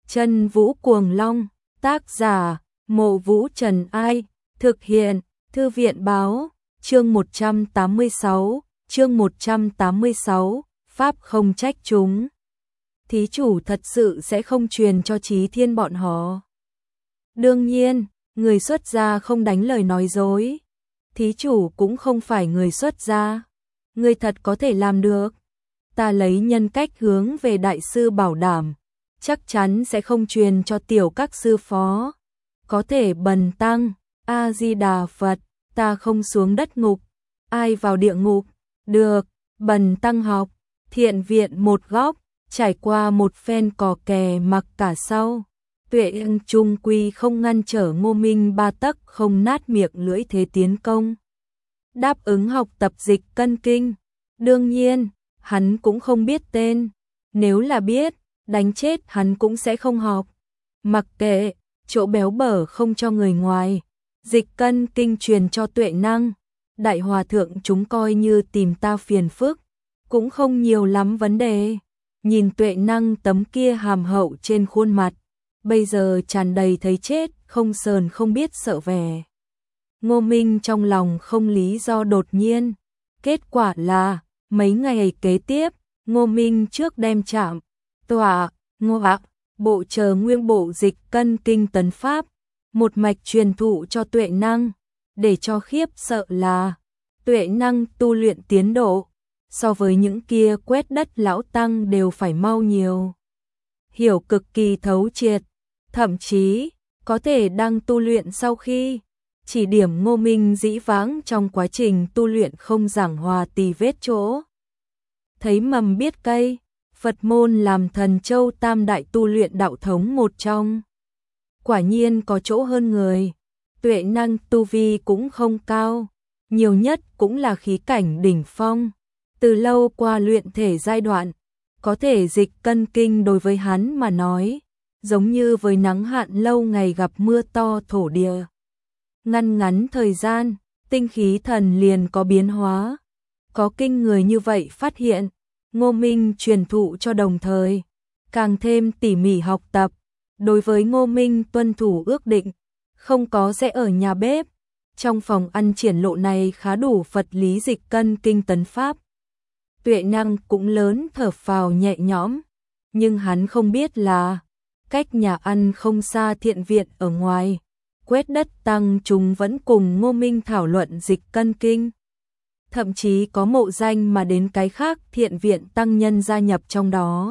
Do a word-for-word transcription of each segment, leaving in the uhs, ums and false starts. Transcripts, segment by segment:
Chân Vũ Cuồng Long, tác giả, Mộ Vũ Trần Ai, thực hiện, Thư viện báo, chương một trăm tám mươi sáu, chương một trăm tám mươi sáu, Pháp không trách chúng. Thí chủ thật sự sẽ không truyền cho Chí Thiên bọn họ. Đương nhiên, người xuất gia không đánh lời nói dối. Thí chủ cũng không phải người xuất gia. Người thật có thể làm được. Ta lấy nhân cách hướng về đại sư bảo đảm, chắc chắn sẽ không truyền cho tiểu các sư phó. Có thể bần tăng, A-di-đà Phật, ta không xuống đất ngục. Ai vào địa ngục? Được, bần tăng học. Thiện viện một góc, trải qua một phen cò kè mặc cả sau. Tuệ ưng trung quy không ngăn trở Ngô Minh ba tấc không nát miệng lưỡi thế tiến công. Đáp ứng học tập dịch cân kinh. Đương nhiên, hắn cũng không biết tên. Nếu là biết, đánh chết hắn cũng sẽ không học. Mặc kệ, chỗ béo bở không cho người ngoài. Dịch cân kinh truyền cho Tuệ Năng. Đại hòa thượng chúng coi như tìm ta phiền phức. Cũng không nhiều lắm vấn đề. Nhìn Tuệ Năng tấm kia hàm hậu trên khuôn mặt. Bây giờ tràn đầy thấy chết, không sờn không biết sợ vẻ. Ngô Minh trong lòng không lý do đột nhiên. Kết quả là, mấy ngày kế tiếp, Ngô Minh trước đem chạm, tọa, ngô ạ, bộ chờ nguyên bộ dịch cân kinh tấn pháp, một mạch truyền thụ cho Tuệ Năng, để cho khiếp sợ là, Tuệ Năng tu luyện tiến độ, so với những kia quét đất lão tăng đều phải mau nhiều. Hiểu cực kỳ thấu triệt, thậm chí, có thể đang tu luyện sau khi chỉ điểm Ngô Minh dĩ vãng trong quá trình tu luyện không giảng hòa tì vết chỗ. Thấy mầm biết cây, Phật môn làm Thần Châu tam đại tu luyện đạo thống một trong. Quả nhiên có chỗ hơn người, Tuệ Năng tu vi cũng không cao, nhiều nhất cũng là khí cảnh đỉnh phong. Từ lâu qua luyện thể giai đoạn, có thể dịch cân kinh đối với hắn mà nói, giống như với nắng hạn lâu ngày gặp mưa to thổ địa. Ngăn ngắn thời gian, tinh khí thần liền có biến hóa. Có kinh người như vậy phát hiện, Ngô Minh truyền thụ cho đồng thời, càng thêm tỉ mỉ học tập. Đối với Ngô Minh tuân thủ ước định, không có sẽ ở nhà bếp. Trong phòng ăn triển lộ này khá đủ Phật lý dịch cân kinh tấn pháp. Tuệ Năng cũng lớn thở phào nhẹ nhõm, nhưng hắn không biết là, cách nhà ăn không xa thiện viện ở ngoài, quét đất tăng chúng vẫn cùng Ngô Minh thảo luận dịch cân kinh. Thậm chí có mộ danh mà đến cái khác thiện viện tăng nhân gia nhập trong đó.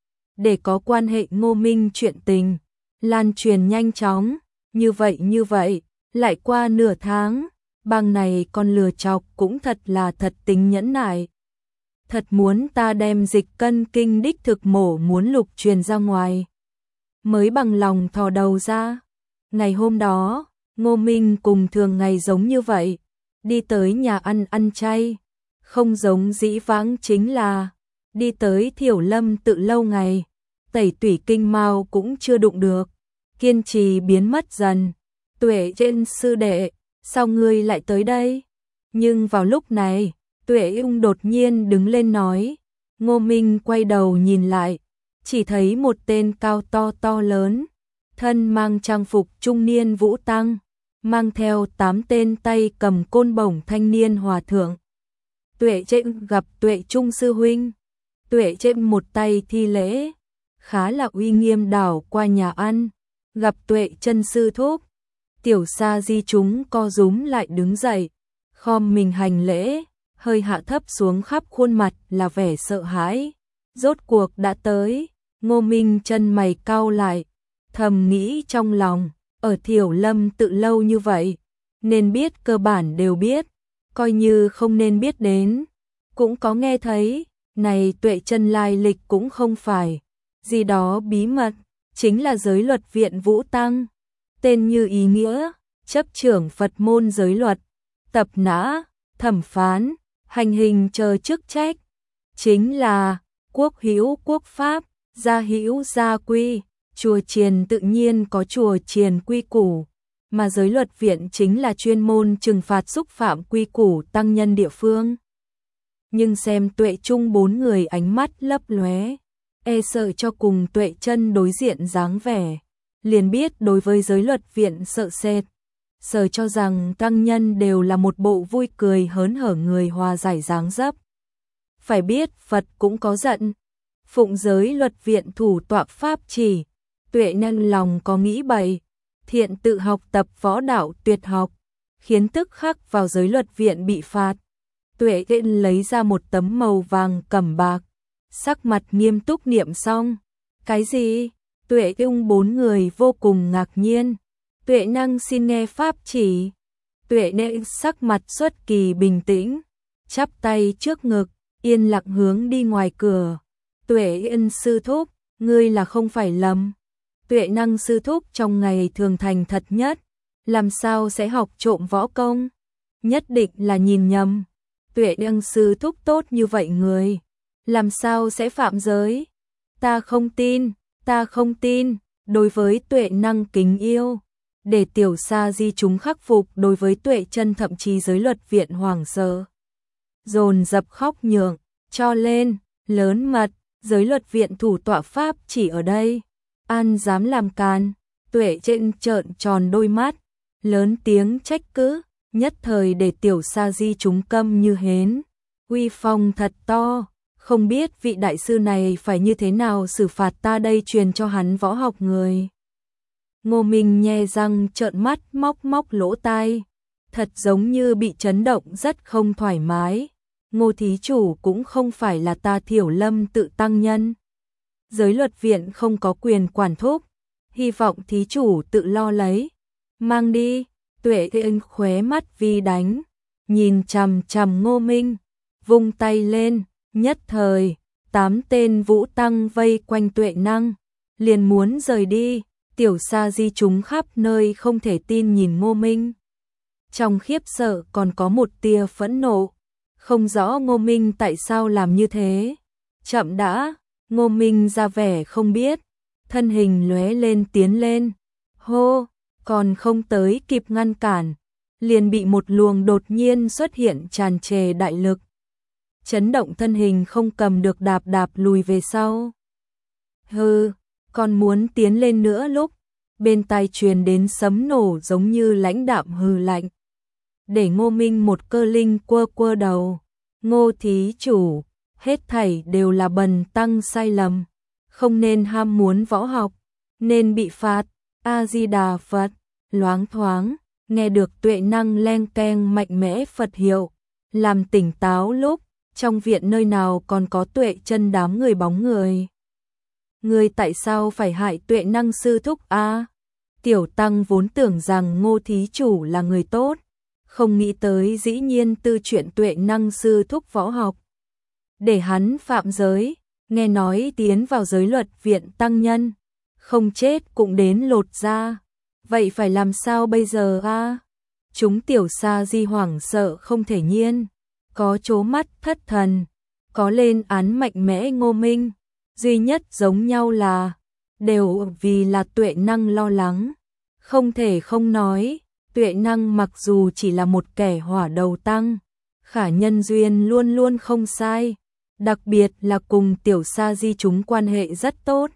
Để có quan hệ Ngô Minh chuyện tình, lan truyền nhanh chóng, như vậy như vậy, lại qua nửa tháng, bang này con lừa chọc cũng thật là thật tính nhẫn nại. Thật muốn ta đem dịch cân kinh đích thực mổ muốn lục truyền ra ngoài. Mới bằng lòng thò đầu ra. Ngày hôm đó, Ngô Minh cùng thường ngày giống như vậy, đi tới nhà ăn ăn chay, không giống dĩ vãng chính là đi tới Thiểu Lâm tự lâu ngày, tẩy tủy kinh mao cũng chưa đụng được, kiên trì biến mất dần. Tuệ trên sư đệ, sao ngươi lại tới đây? Nhưng vào lúc này, Tuệ Ung đột nhiên đứng lên nói. Ngô Minh quay đầu nhìn lại, chỉ thấy một tên cao to to lớn, thân mang trang phục trung niên vũ tăng, mang theo tám tên tay cầm côn bổng thanh niên hòa thượng. Tuệ Trịnh gặp Tuệ Trung sư huynh. Tuệ Trịnh một tay thi lễ, khá là uy nghiêm đảo qua nhà ăn, gặp Tuệ chân sư thúc. Tiểu Sa Di chúng co rúm lại đứng dậy, khom mình hành lễ, hơi hạ thấp xuống khắp khuôn mặt là vẻ sợ hãi. Rốt cuộc đã tới, Ngô Minh chân mày cau lại, thầm nghĩ trong lòng, ở Thiểu Lâm tự lâu như vậy, nên biết cơ bản đều biết, coi như không nên biết đến, cũng có nghe thấy, này Tuệ chân lai lịch cũng không phải gì đó bí mật, chính là giới luật viện Vũ Tăng, tên như ý nghĩa, chấp trưởng Phật môn giới luật, tập nã, thẩm phán, hành hình chờ chức trách, chính là quốc hữu quốc pháp, gia hữu gia quy. Chùa chiền tự nhiên có chùa chiền quy củ, mà giới luật viện chính là chuyên môn trừng phạt xúc phạm quy củ tăng nhân địa phương. Nhưng xem Tuệ Trung bốn người ánh mắt lấp lóe, e sợ cho cùng Tuệ Chân đối diện dáng vẻ, liền biết đối với giới luật viện sợ sệt. Sở cho rằng tăng nhân đều là một bộ vui cười hớn hở người hòa giải dáng dấp. Phải biết Phật cũng có giận. Phụng giới luật viện thủ tọa pháp chỉ, Tuệ Năng lòng có nghĩ bậy, thiện tự học tập võ đạo tuyệt học, khiến tức khắc vào giới luật viện bị phạt. Tuệ Tiện lấy ra một tấm màu vàng cẩm bạc, sắc mặt nghiêm túc niệm xong. Cái gì? Tuệ Ung bốn người vô cùng ngạc nhiên. Tuệ Năng xin nghe pháp chỉ. Tuệ Năng sắc mặt xuất kỳ bình tĩnh, chắp tay trước ngực, yên lặng hướng đi ngoài cửa. Tuệ Yên sư thúc, ngươi là không phải lầm. Tuệ Năng sư thúc trong ngày thường thành thật nhất, làm sao sẽ học trộm võ công? Nhất định là nhìn nhầm. Tuệ Năng sư thúc tốt như vậy người, làm sao sẽ phạm giới? Ta không tin, ta không tin. Đối với Tuệ Năng kính yêu, để tiểu sa di chúng khắc phục đối với Tuệ Chân thậm chí giới luật viện hoảng sợ, dồn dập khóc nhượng, cho lên, lớn mật, giới luật viện thủ tọa pháp chỉ ở đây, an dám làm càn. Tuệ Chân trợn tròn đôi mắt, lớn tiếng trách cứ, nhất thời để tiểu sa di chúng câm như hến. Uy phong thật to, không biết vị đại sư này phải như thế nào xử phạt ta đây, truyền cho hắn võ học người. Ngô Minh nhe răng trợn mắt móc móc lỗ tai, thật giống như bị chấn động rất không thoải mái. Ngô thí chủ cũng không phải là ta Thiểu Lâm tự tăng nhân. Giới luật viện không có quyền quản thúc, hy vọng thí chủ tự lo lấy. Mang đi. Tuệ Thiên khóe mắt vi đánh, nhìn chằm chằm Ngô Minh, vung tay lên, nhất thời, tám tên vũ tăng vây quanh Tuệ Năng, liền muốn rời đi. Tiểu sa di chúng khắp nơi không thể tin nhìn Ngô Minh. Trong khiếp sợ còn có một tia phẫn nộ, không rõ Ngô Minh tại sao làm như thế. Chậm đã, Ngô Minh ra vẻ không biết, thân hình lóe lên tiến lên. Hô, còn không tới kịp ngăn cản, liền bị một luồng đột nhiên xuất hiện tràn trề đại lực, chấn động thân hình không cầm được đạp đạp lùi về sau. Hừ, còn muốn tiến lên nữa lúc, bên tai truyền đến sấm nổ giống như lãnh đạm hừ lạnh. Để Ngô Minh một cơ linh quơ quơ đầu. Ngô thí chủ, hết thảy đều là bần tăng sai lầm, không nên ham muốn võ học, nên bị phạt. A-di-đà Phật. Loáng thoáng, nghe được Tuệ Năng leng keng mạnh mẽ Phật hiệu, làm tỉnh táo lúc, trong viện nơi nào còn có Tuệ Chân đám người bóng người. Người tại sao phải hại Tuệ Năng sư thúc a? Tiểu tăng vốn tưởng rằng Ngô thí chủ là người tốt, không nghĩ tới dĩ nhiên tư chuyện Tuệ Năng sư thúc võ học, để hắn phạm giới. Nghe nói tiến vào giới luật viện tăng nhân, không chết cũng đến lột da. Vậy phải làm sao bây giờ a? Chúng tiểu sa di hoảng sợ không thể nhiên, có chố mắt thất thần, có lên án mạnh mẽ Ngô Minh. Duy nhất giống nhau là, đều vì là Tuệ Năng lo lắng. Không thể không nói, Tuệ Năng mặc dù chỉ là một kẻ hỏa đầu tăng, khả nhân duyên luôn luôn không sai, đặc biệt là cùng tiểu sa di chúng quan hệ rất tốt.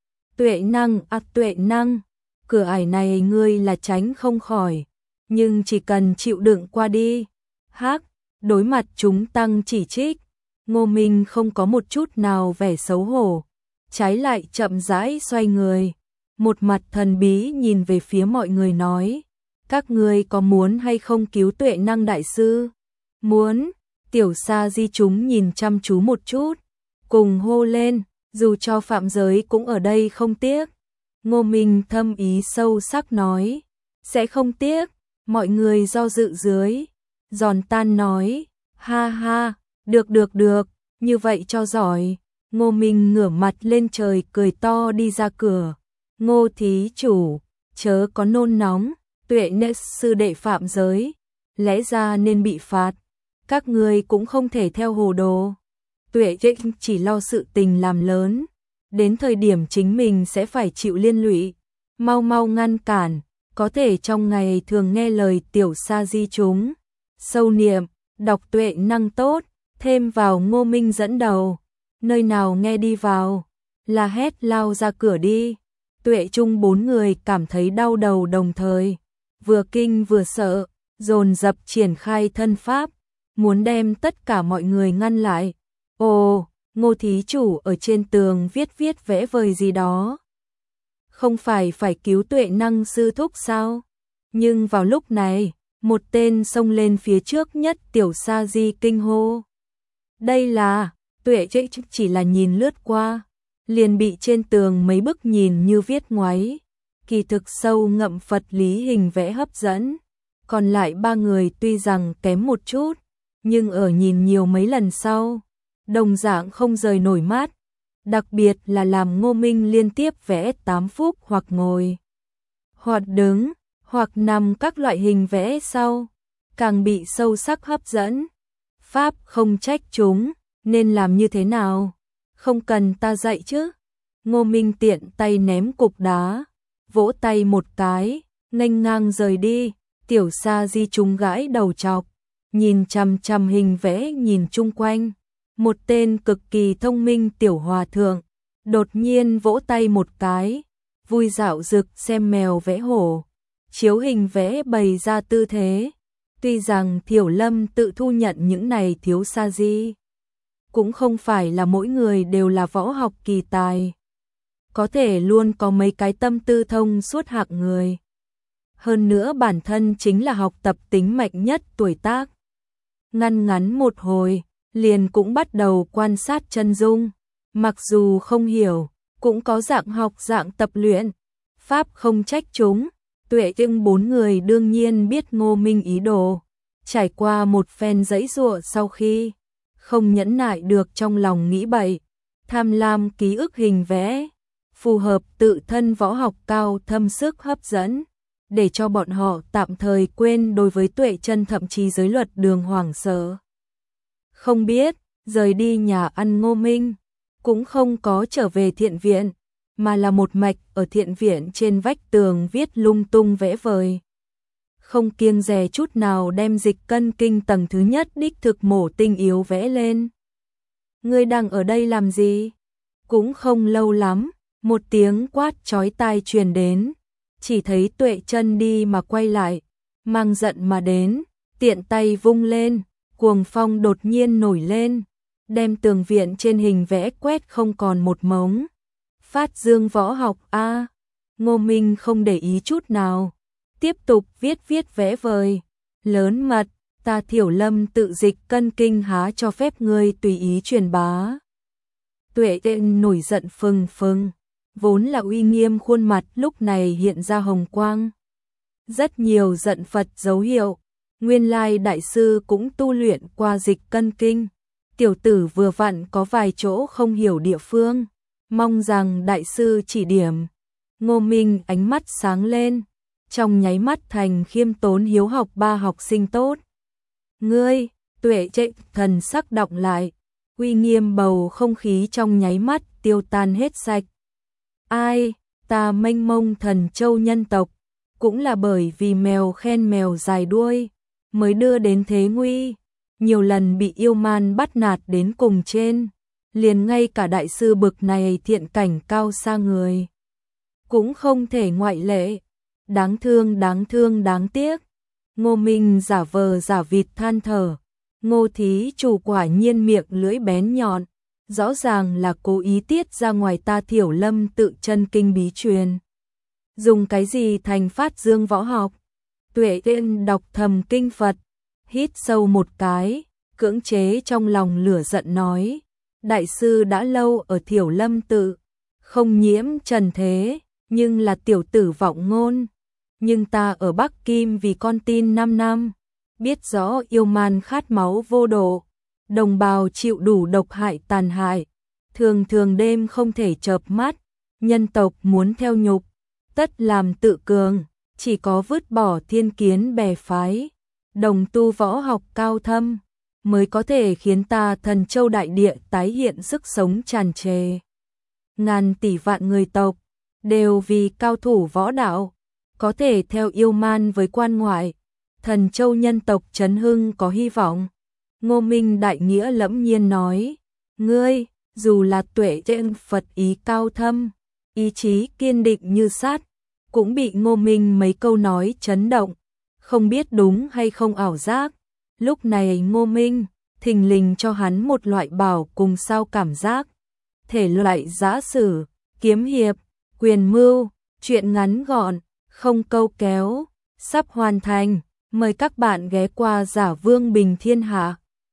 Tuệ Năng à Tuệ Năng, cửa ải này ngươi là tránh không khỏi, nhưng chỉ cần chịu đựng qua đi. Hắc, đối mặt chúng tăng chỉ trích, Ngô Minh không có một chút nào vẻ xấu hổ, trái lại chậm rãi xoay người, một mặt thần bí nhìn về phía mọi người nói: các ngươi có muốn hay không cứu Tuệ Năng đại sư? Muốn. Tiểu sa di chúng nhìn chăm chú một chút, cùng hô lên, dù cho phạm giới cũng ở đây không tiếc. Ngô Minh thâm ý sâu sắc nói, sẽ không tiếc. Mọi người do dự dưới, giòn tan nói, ha ha, được được được, như vậy cho giỏi. Ngô Minh ngửa mặt lên trời cười to đi ra cửa. Ngô thí chủ, chớ có nôn nóng, Tuệ Năng sư đệ phạm giới, lẽ ra nên bị phạt, các ngươi cũng không thể theo hồ đồ. Tuệ Năng chỉ lo sự tình làm lớn, đến thời điểm chính mình sẽ phải chịu liên lụy, mau mau ngăn cản, có thể trong ngày thường nghe lời tiểu sa di chúng, sâu niệm, đọc Tuệ Năng tốt, thêm vào Ngô Minh dẫn đầu, nơi nào nghe đi vào. la hét lao ra cửa đi. Tuệ Trung bốn người cảm thấy đau đầu đồng thời, vừa kinh vừa sợ, dồn dập triển khai thân pháp, muốn đem tất cả mọi người ngăn lại. Ồ, Ngô thí chủ ở trên tường viết viết vẽ vời gì đó. Không phải phải cứu Tuệ Năng sư thúc sao? Nhưng vào lúc này, một tên xông lên phía trước nhất Tiểu Sa Di kinh hô. Đây là, Tuệ Trích chỉ là nhìn lướt qua, liền bị trên tường mấy bức nhìn như viết ngoáy, kỳ thực sâu ngậm Phật lý hình vẽ hấp dẫn. Còn lại ba người tuy rằng kém một chút, nhưng ở nhìn nhiều mấy lần sau, đồng dạng không rời nổi mắt, đặc biệt là làm Ngô Minh liên tiếp vẽ tám phúc hoặc ngồi, hoặc đứng, hoặc nằm các loại hình vẽ sau, càng bị sâu sắc hấp dẫn. Pháp không trách chúng, nên làm như thế nào? Không cần ta dạy chứ? Ngô Minh tiện tay ném cục đá, vỗ tay một cái, nghênh ngang rời đi. Tiểu Sa Di trúng gãi đầu chọc, nhìn chằm chằm hình vẽ nhìn chung quanh. Một tên cực kỳ thông minh tiểu hòa thượng, đột nhiên vỗ tay một cái, vui dạo dực xem mèo vẽ hổ, chiếu hình vẽ bày ra tư thế. Tuy rằng Thiểu Lâm tự thu nhận những này thiếu Sa Di, cũng không phải là mỗi người đều là võ học kỳ tài, có thể luôn có mấy cái tâm tư thông suốt hạng người. Hơn nữa bản thân chính là học tập tính mạnh nhất tuổi tác. Ngăn ngắn một hồi, liền cũng bắt đầu quan sát chân dung. Mặc dù không hiểu, cũng có dạng học dạng tập luyện. Pháp không trách chúng. Tuệ Tĩnh bốn người đương nhiên biết Ngô Minh ý đồ. Trải qua một phen giãy giụa sau khi không nhẫn nại được trong lòng nghĩ bậy, tham lam ký ức hình vẽ, phù hợp tự thân võ học cao thâm sức hấp dẫn, để cho bọn họ tạm thời quên đối với Tuệ Chân thậm chí giới luật đường hoảng sợ. Không biết, rời đi nhà ăn Ngô Minh, cũng không có trở về thiện viện, mà là một mạch ở thiện viện trên vách tường viết lung tung vẽ vời. Không kiêng dè chút nào đem dịch cân kinh tầng thứ nhất đích thực mổ tinh yếu vẽ lên. Ngươi đang ở đây làm gì? Cũng không lâu lắm, một tiếng quát chói tai truyền đến. Chỉ thấy Tuệ Chân đi mà quay lại, mang giận mà đến, tiện tay vung lên, cuồng phong đột nhiên nổi lên, đem tường viện trên hình vẽ quét không còn một mống. Phát dương võ học a. Ngô Minh không để ý chút nào, tiếp tục viết viết vẽ vời. Lớn mật, ta Thiểu Lâm tự dịch cân kinh há cho phép ngươi tùy ý truyền bá. Tuệ Tĩnh nổi giận phừng phừng, vốn là uy nghiêm khuôn mặt lúc này hiện ra hồng quang. Rất nhiều giận Phật dấu hiệu, nguyên lai đại sư cũng tu luyện qua dịch cân kinh. Tiểu tử vừa vặn có vài chỗ không hiểu địa phương, mong rằng đại sư chỉ điểm. Ngô Minh ánh mắt sáng lên, trong nháy mắt thành khiêm tốn hiếu học ba học sinh tốt. Ngươi, Tuệ Trệ thần sắc đọng lại, uy nghiêm bầu không khí trong nháy mắt tiêu tan hết sạch. Ai, ta mênh mông thần châu nhân tộc, cũng là bởi vì mèo khen mèo dài đuôi, mới đưa đến thế nguy, nhiều lần bị yêu man bắt nạt đến cùng trên, liền ngay cả đại sư bực này thiện cảnh cao xa người, cũng không thể ngoại lệ. Đáng thương đáng thương đáng tiếc. Ngô Minh giả vờ giả vịt than thở, Ngô thí chủ quả nhiên miệng lưỡi bén nhọn, rõ ràng là cố ý tiết ra ngoài ta Thiểu Lâm tự chân kinh bí truyền. Dùng cái gì thành phát dương võ học? Tuệ Tĩnh đọc thầm kinh Phật, hít sâu một cái, cưỡng chế trong lòng lửa giận nói, đại sư đã lâu ở Thiểu Lâm tự, không nhiễm trần thế, nhưng là tiểu tử vọng ngôn. Nhưng ta ở Bắc Kim vì con tin năm năm, biết rõ yêu man khát máu vô độ, đồng bào chịu đủ độc hại tàn hại, thường thường đêm không thể chợp mắt, nhân tộc muốn theo nhục, tất làm tự cường, chỉ có vứt bỏ thiên kiến bè phái, đồng tu võ học cao thâm, mới có thể khiến ta thần châu đại địa tái hiện sức sống tràn trề. Ngàn tỷ vạn người tộc, đều vì cao thủ võ đạo, có thể theo yêu man với quan ngoại, thần châu nhân tộc chấn hưng có hy vọng. Ngô Minh đại nghĩa lẫm nhiên nói, ngươi, dù là tuệ trên Phật ý cao thâm, ý chí kiên định như sắt, cũng bị Ngô Minh mấy câu nói chấn động, không biết đúng hay không ảo giác. Lúc này Ngô Minh thình lình cho hắn một loại bảo cùng sao cảm giác, thể loại giã sử, kiếm hiệp, quyền mưu, chuyện ngắn gọn, không câu kéo, sắp hoàn thành, mời các bạn ghé qua Giả Vương Bình Thiên Hạ.